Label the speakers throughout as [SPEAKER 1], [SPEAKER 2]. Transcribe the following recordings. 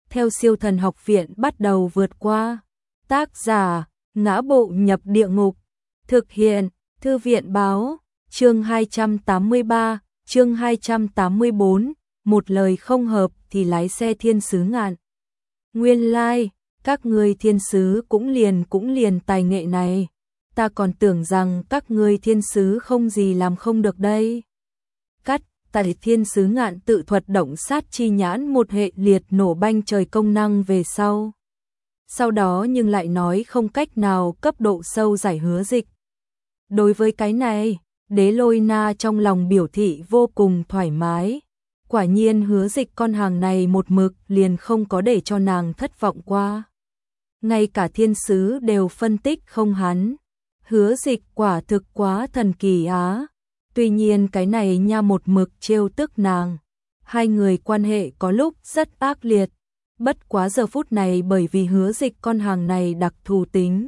[SPEAKER 1] theo Siêu Thần Học Viện bắt đầu vượt qua. Tác giả: Ngã Bộ Nhập Địa Ngục. Thực hiện: Thư viện báo. Chương 283, chương 284, một lời không hợp thì lái xe thiên sứ ngạn. Nguyên lai, các ngươi thiên sứ cũng liền tài nghệ này. Ta còn tưởng rằng các ngươi thiên sứ không gì làm không được đây. Cắt, tại thiên sứ ngạn tự thuật động sát chi nhãn một hệ liệt nổ banh trời công năng về sau. Sau đó nhưng lại nói không cách nào cấp độ sâu giải Hứa Dịch. Đối với cái này, Đế Lôi Na trong lòng biểu thị vô cùng thoải mái. Quả nhiên Hứa Dịch con hàng này một mực liền không có để cho nàng thất vọng qua. Ngay cả thiên sứ đều phân tích không hắn. Hứa Dịch quả thực quá thần kỳ á. Tuy nhiên cái này nha một mực trêu tức nàng. Hai người quan hệ có lúc rất ác liệt. Bất quá giờ phút này bởi vì Hứa Dịch con hàng này đặc thù tính.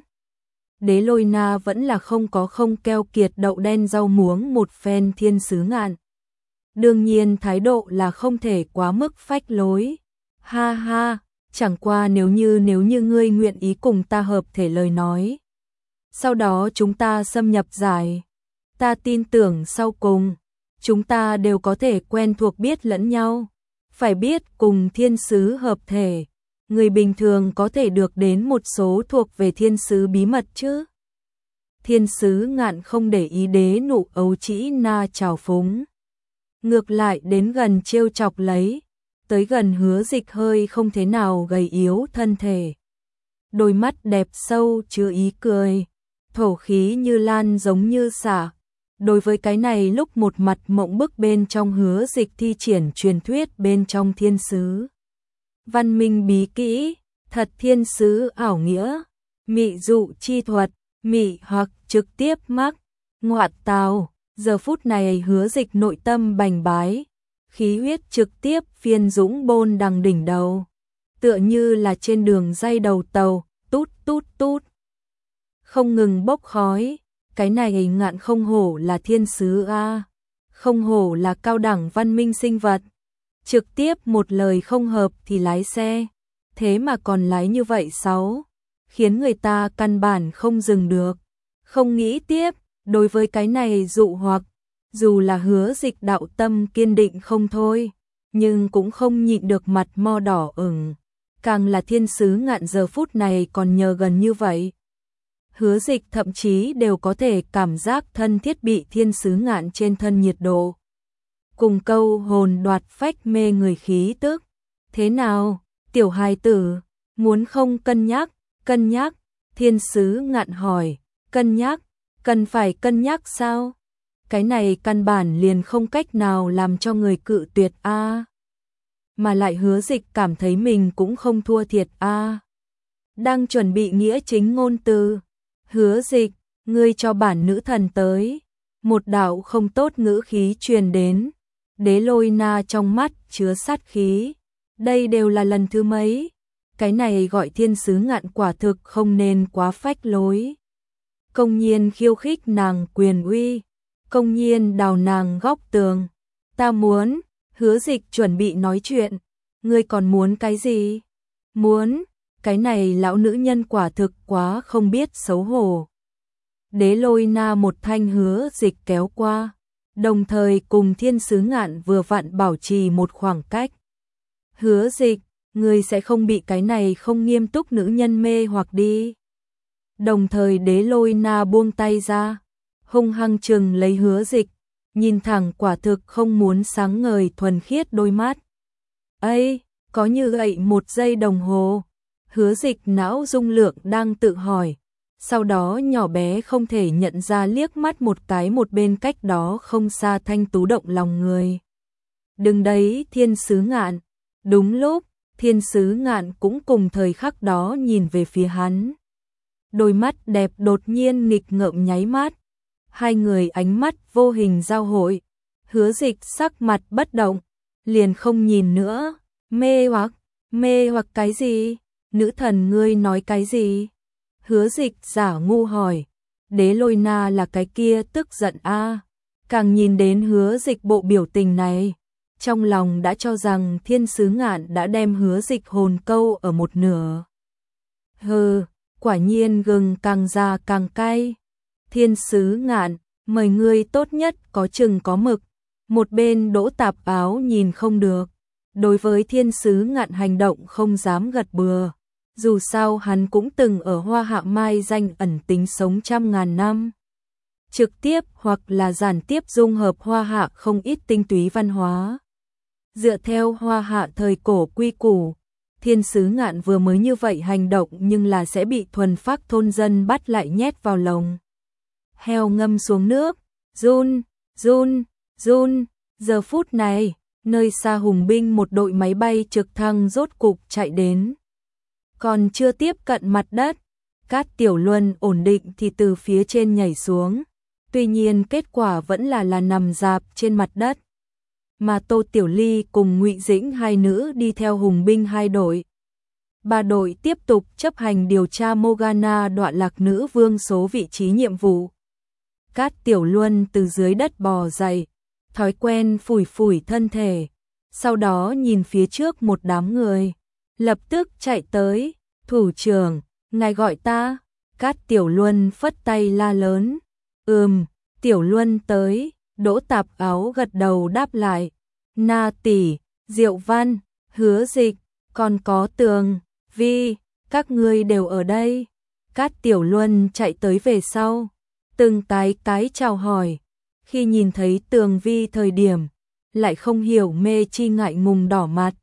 [SPEAKER 1] Đế Lôi Na vẫn là không keo kiệt đậu đen rau muống một phen thiên sứ ngạn. Đương nhiên thái độ là không thể quá mức phách lối. Ha ha, chẳng qua nếu như ngươi nguyện ý cùng ta hợp thể lời nói. Sau đó chúng ta xâm nhập giải. Ta tin tưởng sau cùng, chúng ta đều có thể quen thuộc biết lẫn nhau. Phải biết cùng thiên sứ hợp thể, người bình thường có thể được đến một số thuộc về thiên sứ bí mật chứ. Thiên sứ ngạn không để ý Đế Nụ Ấu Trĩ Na trào phúng. Ngược lại đến gần trêu chọc lấy, tới gần Hứa Dịch hơi không thế nào gầy yếu thân thể. Đôi mắt đẹp sâu chứa ý cười, thổ khí như lan giống như xả. Đối với cái này lúc một mặt mộng bức bên trong Hứa Dịch thi triển truyền thuyết bên trong thiên sứ. Văn minh bí kỹ, thật thiên sứ ảo nghĩa, mị dụ chi thuật, mị hoặc trực tiếp mắc, ngoại tào. Giờ phút này Hứa Dịch nội tâm bành bái, khí huyết trực tiếp phiên dũng bôn đằng đỉnh đầu. Tựa như là trên đường ray đầu tàu, tút tút tút. Không ngừng bốc khói, cái này ngạn không hổ là thiên sứ a, không hổ là cao đẳng văn minh sinh vật. Trực tiếp một lời không hợp thì lái xe, thế mà còn lái như vậy sáu, khiến người ta căn bản không dừng được, không nghĩ tiếp. Đối với cái này dụ hoặc, dù là Hứa Dịch đạo tâm kiên định không thôi, nhưng cũng không nhịn được mặt mo đỏ ửng. Càng là thiên sứ ngạn giờ phút này còn nhờ gần như vậy. Hứa Dịch thậm chí đều có thể cảm giác thân thiết bị thiên sứ ngạn trên thân nhiệt độ. Cùng câu hồn đoạt phách mê người khí tức. Thế nào, tiểu hài tử, muốn không cân nhắc, thiên sứ ngạn hỏi, cân nhắc, cần phải cân nhắc sao? Cái này căn bản liền không cách nào làm cho người cự tuyệt a. Mà lại Hứa Dịch cảm thấy mình cũng không thua thiệt a. Đang chuẩn bị nghĩa chính ngôn từ. Hứa Dịch, ngươi cho bản nữ thần tới. Một đạo không tốt ngữ khí truyền đến. Đế Lôi Na trong mắt chứa sát khí. Đây đều là lần thứ mấy. Cái này gọi thiên sứ ngạn quả thực không nên quá phách lối. Công nhiên khiêu khích nàng quyền uy, công nhiên đào nàng góc tường. Ta muốn, Hứa Dịch chuẩn bị nói chuyện. Ngươi còn muốn cái gì? Muốn, cái này lão nữ nhân quả thực quá không biết xấu hổ. Đế Lôi Na một thanh Hứa Dịch kéo qua, đồng thời cùng thiên sứ ngạn vừa vặn bảo trì một khoảng cách. Hứa Dịch, ngươi sẽ không bị cái này không nghiêm túc nữ nhân mê hoặc đi. Đồng thời Đế Lôi Na buông tay ra, hung hăng chừng lấy Hứa Dịch, nhìn thẳng quả thực không muốn sáng ngời thuần khiết đôi mắt. Ây, có như vậy một giây đồng hồ. Hứa Dịch não rung lượng đang tự hỏi, sau đó nhỏ bé không thể nhận ra liếc mắt một cái một bên cách đó không xa thanh tú động lòng người. Đừng đấy thiên sứ ngạn. Đúng lúc, thiên sứ ngạn cũng cùng thời khắc đó nhìn về phía hắn. Đôi mắt đẹp đột nhiên nghịch ngợm nháy mắt. Hai người ánh mắt vô hình giao hội. Hứa Dịch sắc mặt bất động, liền không nhìn nữa. Mê hoặc cái gì? Nữ thần ngươi nói cái gì? Hứa Dịch giả ngu hỏi. Đế Lôi Na là cái kia tức giận a. Càng nhìn đến Hứa Dịch bộ biểu tình này, trong lòng đã cho rằng Thiên Sứ Ngạn đã đem Hứa Dịch hồn câu ở một nửa. Hừ, quả nhiên gừng càng già càng cay. Thiên Sứ Ngạn, mời ngươi tốt nhất có chừng có mực. Một bên Đỗ Tạp Áo nhìn không được, đối với Thiên Sứ Ngạn hành động không dám gật bừa. Dù sao hắn cũng từng ở Hoa Hạ Mai danh ẩn tính sống trăm ngàn năm. Trực tiếp hoặc là gián tiếp dung hợp Hoa Hạ không ít tinh túy văn hóa. Dựa theo Hoa Hạ thời cổ quy củ, Thiên Sứ Ngạn vừa mới như vậy hành động nhưng là sẽ bị thuần phác thôn dân bắt lại nhét vào lồng heo ngâm xuống nước. Run, run, run. Giờ phút này, nơi xa Hùng binh một đội máy bay trực thăng rốt cục chạy đến. Còn chưa tiếp cận mặt đất, Cát Tiểu Luân ổn định thì từ phía trên nhảy xuống. Tuy nhiên kết quả vẫn là nằm rạp trên mặt đất. Mà Tô Tiểu Ly cùng Ngụy Dĩnh hai nữ đi theo Hùng binh hai đội. Ba đội tiếp tục chấp hành điều tra Morgana đoạn lạc nữ vương số vị trí nhiệm vụ. Cát Tiểu Luân từ dưới đất bò dậy, thói quen phủi phủi thân thể, sau đó nhìn phía trước một đám người, lập tức chạy tới. Thủ trưởng, ngài gọi ta. Cát Tiểu Luân phất tay la lớn. Tiểu Luân tới. Đỗ Tạp Áo gật đầu đáp lại. Na tỷ, Diệu Văn, Hứa Dịch, còn có Tường Vi, các ngươi đều ở đây. Cát Tiểu Luân chạy tới về sau, từng cái chào hỏi. Khi nhìn thấy Tường Vi thời điểm, lại không hiểu mê chi ngại ngùng đỏ mặt.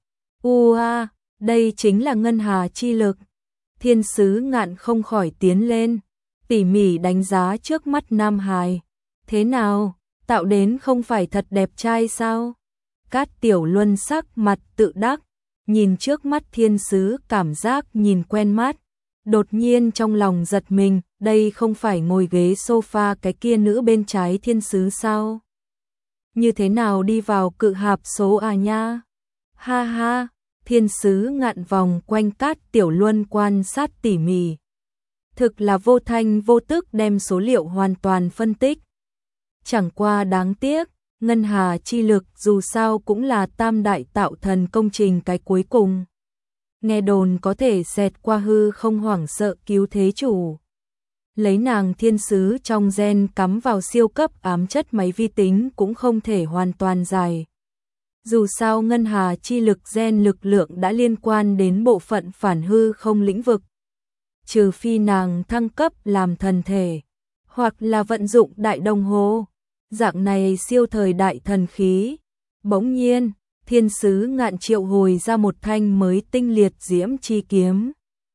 [SPEAKER 1] Đây chính là ngân hà chi lực. Thiên Sứ Ngạn không khỏi tiến lên, tỉ mỉ đánh giá trước mắt nam hài. Thế nào, tạo đến không phải thật đẹp trai sao? Cát Tiểu Luân sắc mặt tự đắc, nhìn trước mắt thiên sứ cảm giác nhìn quen mắt. Đột nhiên trong lòng giật mình, đây không phải ngồi ghế sofa cái kia nữ bên trái thiên sứ sao? Như thế nào đi vào cự hạp số à nha? Ha ha, Thiên Sứ Ngạn vòng quanh Cát Tiểu Luân quan sát tỉ mỉ. Thực là vô thanh vô tức đem số liệu hoàn toàn phân tích. Chẳng qua đáng tiếc, ngân hà chi lực dù sao cũng là tam đại tạo thần công trình cái cuối cùng. Nghe đồn có thể xẹt qua hư không hoảng sợ cứu thế chủ. Lấy nàng thiên sứ trong gen cắm vào siêu cấp ám chất máy vi tính cũng không thể hoàn toàn giải. Dù sao ngân hà chi lực gen lực lượng đã liên quan đến bộ phận phản hư không lĩnh vực. Trừ phi nàng thăng cấp làm thần thể, hoặc là vận dụng đại đồng hồ. Dạng này siêu thời đại thần khí. Bỗng nhiên, Thiên Sứ Ngạn triệu hồi ra một thanh mới tinh liệt diễm chi kiếm.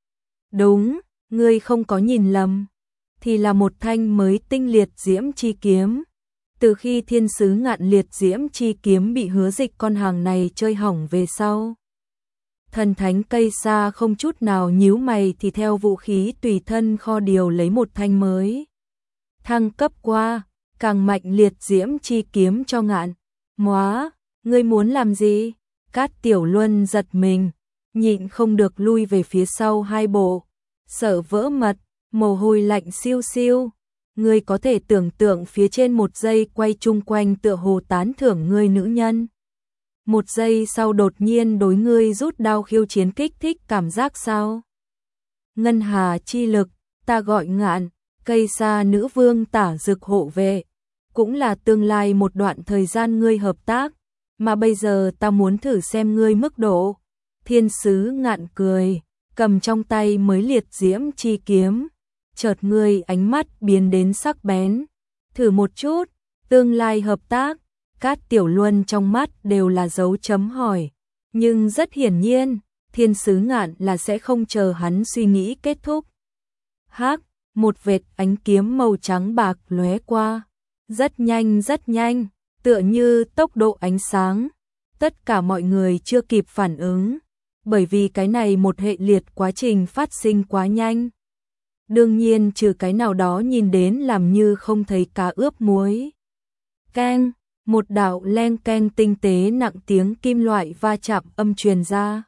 [SPEAKER 1] Đúng, ngươi không có nhìn lầm, thì là một thanh mới tinh liệt diễm chi kiếm. Từ khi Thiên Sứ Ngạn liệt diễm chi kiếm bị Hứa Dịch con hàng này chơi hỏng về sau, thần thánh cây sa không chút nào nhíu mày thì theo vũ khí tùy thân kho điều lấy một thanh mới. Thăng cấp qua, càng mạnh liệt diễm chi kiếm cho Ngạn. Móa, ngươi muốn làm gì? Cát Tiểu Luân giật mình, nhịn không được lui về phía sau hai bộ, sợ vỡ mật, mồ hôi lạnh siêu siêu. Ngươi có thể tưởng tượng phía trên một giây quay chung quanh tựa hồ tán thưởng ngươi nữ nhân. Một giây sau đột nhiên đối ngươi rút đao khiêu chiến kích thích cảm giác sao? Ngân hà chi lực, ta gọi Ngạn, cây sa nữ vương tả dực hộ vệ. Cũng là tương lai một đoạn thời gian ngươi hợp tác, mà bây giờ ta muốn thử xem ngươi mức độ. Thiên Sứ Ngạn cười, cầm trong tay mới liệt diễm chi kiếm. Chợt ngươi ánh mắt biến đến sắc bén. Thử một chút, tương lai hợp tác. Cát Tiểu Luân trong mắt đều là dấu chấm hỏi. Nhưng rất hiển nhiên, Thiên Sứ Ngạn là sẽ không chờ hắn suy nghĩ kết thúc. Hắc, một vệt ánh kiếm màu trắng bạc lóe qua. Rất nhanh, tựa như tốc độ ánh sáng. Tất cả mọi người chưa kịp phản ứng, bởi vì cái này một hệ liệt quá trình phát sinh quá nhanh. Đương nhiên trừ cái nào đó nhìn đến làm như không thấy cá ướp muối. Keng, một đạo len keng tinh tế nặng tiếng kim loại va chạm âm truyền ra.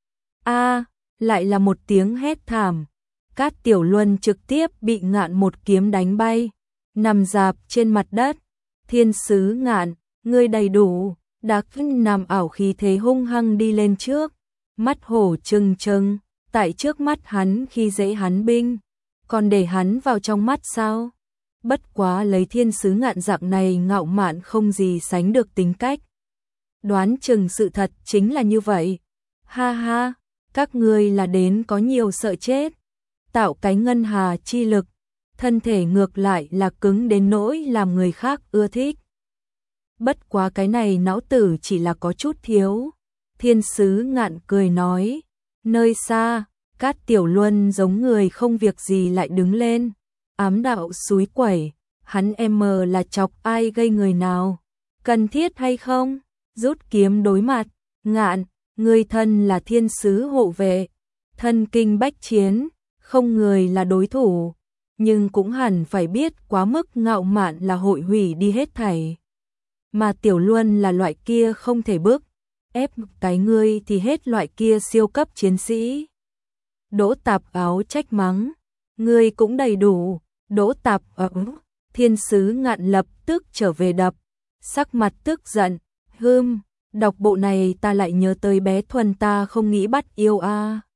[SPEAKER 1] Lại là một tiếng hét thảm. Cát Tiểu Luân trực tiếp bị Ngạn một kiếm đánh bay, nằm rạp trên mặt đất. Thiên Sứ Ngạn, ngươi đầy đủ, Đắc Nam ảo khí thế hung hăng đi lên trước, mắt hổ trừng trừng, tại trước mắt hắn khi dễ hắn binh, còn để hắn vào trong mắt sao? Bất quá lấy thiên sứ ngạn dạng này ngạo mạn không gì sánh được tính cách. Đoán chừng sự thật chính là như vậy. Ha ha, các ngươi là đến có nhiều sợ chết. Tạo cái ngân hà chi lực, thân thể ngược lại là cứng đến nỗi làm người khác ưa thích. Bất quá cái này não tử chỉ là có chút thiếu. Thiên sứ ngạn cười nói, nơi xa, Cát Tiểu Luân giống người không việc gì lại đứng lên, ám đạo xúi quẩy, hắn em mờ là chọc ai gây người nào, cần thiết hay không, rút kiếm đối mặt, ngạn, người thân là thiên sứ hộ vệ, thân kinh bách chiến, không người là đối thủ, nhưng cũng hẳn phải biết quá mức ngạo mạn là hội hủy đi hết thảy. Mà Tiểu Luân là loại kia không thể bước, ép cái ngươi thì hết loại kia siêu cấp chiến sĩ. Đỗ Tạp Áo trách mắng, ngươi cũng đầy đủ, Đỗ Tạp Áo, thiên sứ ngạn lập tức trở về đập, sắc mặt tức giận, đọc bộ này ta lại nhớ tới bé Thuần ta không nghĩ bắt yêu a.